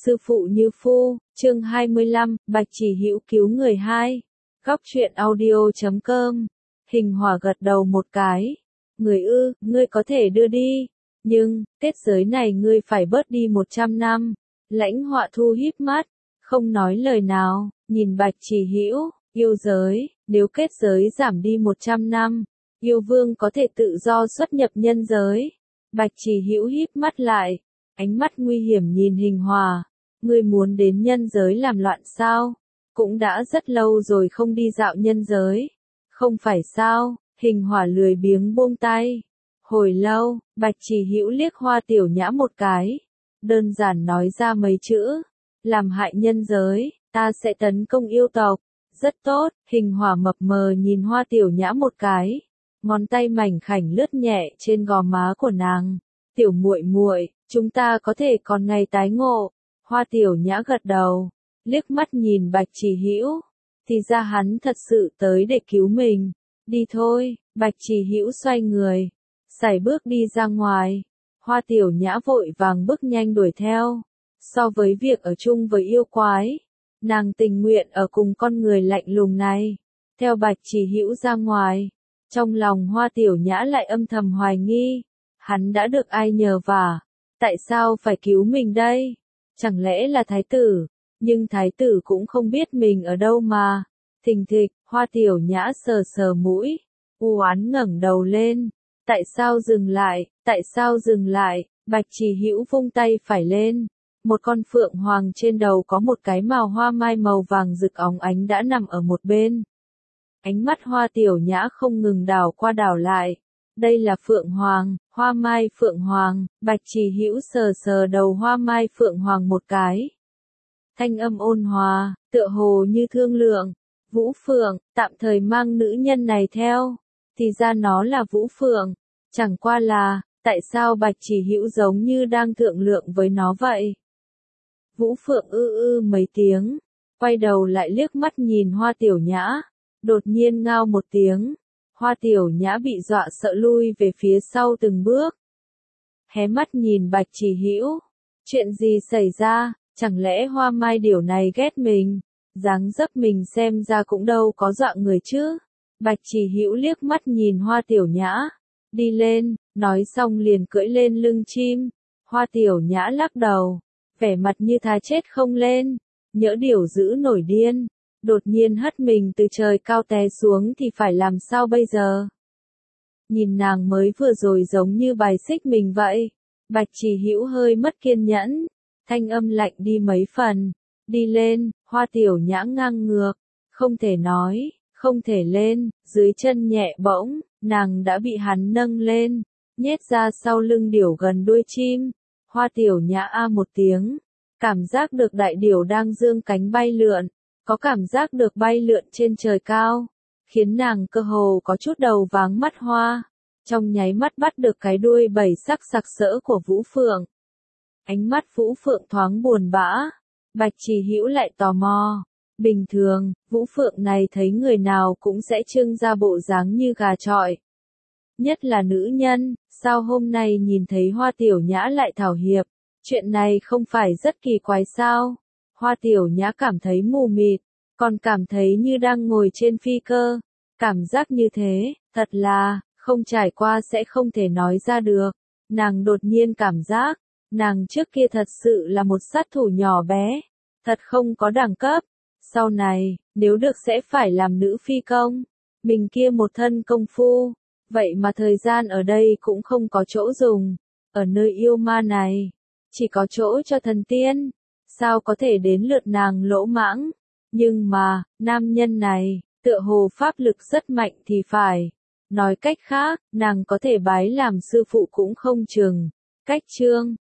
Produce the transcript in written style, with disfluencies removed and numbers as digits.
Sư phụ như phu, chương 25, Bạch Chỉ Hữu cứu người 2. Góc truyện audio.com. Hình Hỏa gật đầu một cái. Ngươi có thể đưa đi. Nhưng, kết giới này ngươi phải bớt đi 100 năm. Lãnh Họa thu híp mắt, không nói lời nào, nhìn Bạch Chỉ Hữu, yêu giới, nếu kết giới giảm đi 100 năm, yêu vương có thể tự do xuất nhập nhân giới. Bạch Chỉ Hữu híp mắt lại, ánh mắt nguy hiểm nhìn Hình Hỏa. Ngươi muốn đến nhân giới làm loạn sao? Cũng đã rất lâu rồi không đi dạo nhân giới. Không phải sao? Hình Hỏa lười biếng buông tay. Hồi lâu, Bạch Chỉ Hữu liếc Hoa Tiểu Nhã một cái. Đơn giản nói ra mấy chữ. Làm hại nhân giới, ta sẽ tấn công yêu tộc. Rất tốt, Hình Hỏa mập mờ nhìn Hoa Tiểu Nhã một cái. Ngón tay mảnh khảnh lướt nhẹ trên gò má của nàng. Tiểu muội muội, chúng ta có thể còn ngày tái ngộ. Hoa Tiểu Nhã gật đầu, liếc mắt nhìn Bạch Chỉ Hữu, thì ra hắn thật sự tới để cứu mình. Đi thôi, Bạch Chỉ Hữu xoay người, sải bước đi ra ngoài. Hoa Tiểu Nhã vội vàng bước nhanh đuổi theo. So với việc ở chung với yêu quái, nàng tình nguyện ở cùng con người lạnh lùng này. Theo Bạch Chỉ Hữu ra ngoài, trong lòng Hoa Tiểu Nhã lại âm thầm hoài nghi. Hắn đã được ai nhờ vả? Tại sao phải cứu mình đây? Chẳng lẽ là thái tử? Nhưng thái tử cũng không biết mình ở đâu mà. Thình thịch, Hoa Tiểu Nhã sờ sờ mũi, u oán ngẩng đầu lên. Tại sao dừng lại? Tại sao dừng lại? Bạch Chỉ Hữu vung tay phải lên. Một con phượng hoàng trên đầu có một cái mào hoa mai màu vàng rực óng ánh đã nằm ở một bên. Ánh mắt Hoa Tiểu Nhã không ngừng đảo qua đảo lại. Đây là Phượng Hoàng, Hoa Mai Phượng Hoàng. Bạch Chỉ Hữu sờ sờ đầu Hoa Mai Phượng Hoàng một cái. Thanh âm ôn hòa, tựa hồ như thương lượng. Vũ Phượng, tạm thời mang nữ nhân này theo. Thì ra nó là Vũ Phượng. Chẳng qua là, tại sao Bạch Chỉ Hữu giống như đang thượng lượng với nó vậy? Vũ Phượng mấy tiếng, quay đầu lại liếc mắt nhìn Hoa Tiểu Nhã. Đột nhiên ngao một tiếng. Hoa Tiểu Nhã bị dọa sợ lui về phía sau từng bước. Hé mắt nhìn Bạch Chỉ Hữu. Chuyện gì xảy ra, chẳng lẽ Hoa Mai Điểu này ghét mình? Dáng dấp mình xem ra cũng đâu có dọa người chứ. Bạch Chỉ Hữu liếc mắt nhìn Hoa Tiểu Nhã. Đi lên, nói xong liền cưỡi lên lưng chim. Hoa Tiểu Nhã lắc đầu, vẻ mặt như thà chết không lên. Nhỡ Điểu dữ nổi điên, đột nhiên hất mình từ trời cao té xuống thì phải làm sao bây giờ? Nhìn nàng mới vừa rồi giống như bài xích mình vậy. Bạch Chỉ Hữu hơi mất kiên nhẫn, thanh âm lạnh đi mấy phần. Đi lên, Hoa Tiểu Nhã ngang ngược, không thể nói, không thể lên, dưới chân nhẹ bỗng, nàng đã bị hắn nâng lên, nhét ra sau lưng điểu gần đuôi chim. Hoa Tiểu Nhã a một tiếng, cảm giác được đại điểu đang dương cánh bay lượn. Có cảm giác được bay lượn trên trời cao, khiến nàng cơ hồ có chút đầu váng mắt hoa. Trong nháy mắt bắt được cái đuôi bảy sắc sặc sỡ của Vũ Phượng. Ánh mắt Vũ Phượng thoáng buồn bã. Bạch Chỉ Hữu lại tò mò. Bình thường, Vũ Phượng này thấy người nào cũng sẽ trưng ra bộ dáng như gà chọi. Nhất là nữ nhân, sao hôm nay nhìn thấy Hoa Tiểu Nhã lại thảo hiệp? Chuyện này không phải rất kỳ quái sao? Hoa Tiểu Nhã cảm thấy mù mịt, còn cảm thấy như đang ngồi trên phi cơ. Cảm giác như thế, thật là, không trải qua sẽ không thể nói ra được. Nàng đột nhiên cảm giác, nàng trước kia thật sự là một sát thủ nhỏ bé, thật không có đẳng cấp. Sau này, nếu được sẽ phải làm nữ phi công. Mình kia một thân công phu, vậy mà thời gian ở đây cũng không có chỗ dùng. Ở nơi yêu ma này, chỉ có chỗ cho thần tiên. Sao có thể đến lượt nàng lỗ mãng? Nhưng mà, nam nhân này, tựa hồ pháp lực rất mạnh thì phải. Nói cách khác, nàng có thể bái làm sư phụ cũng không chừng. Cách chương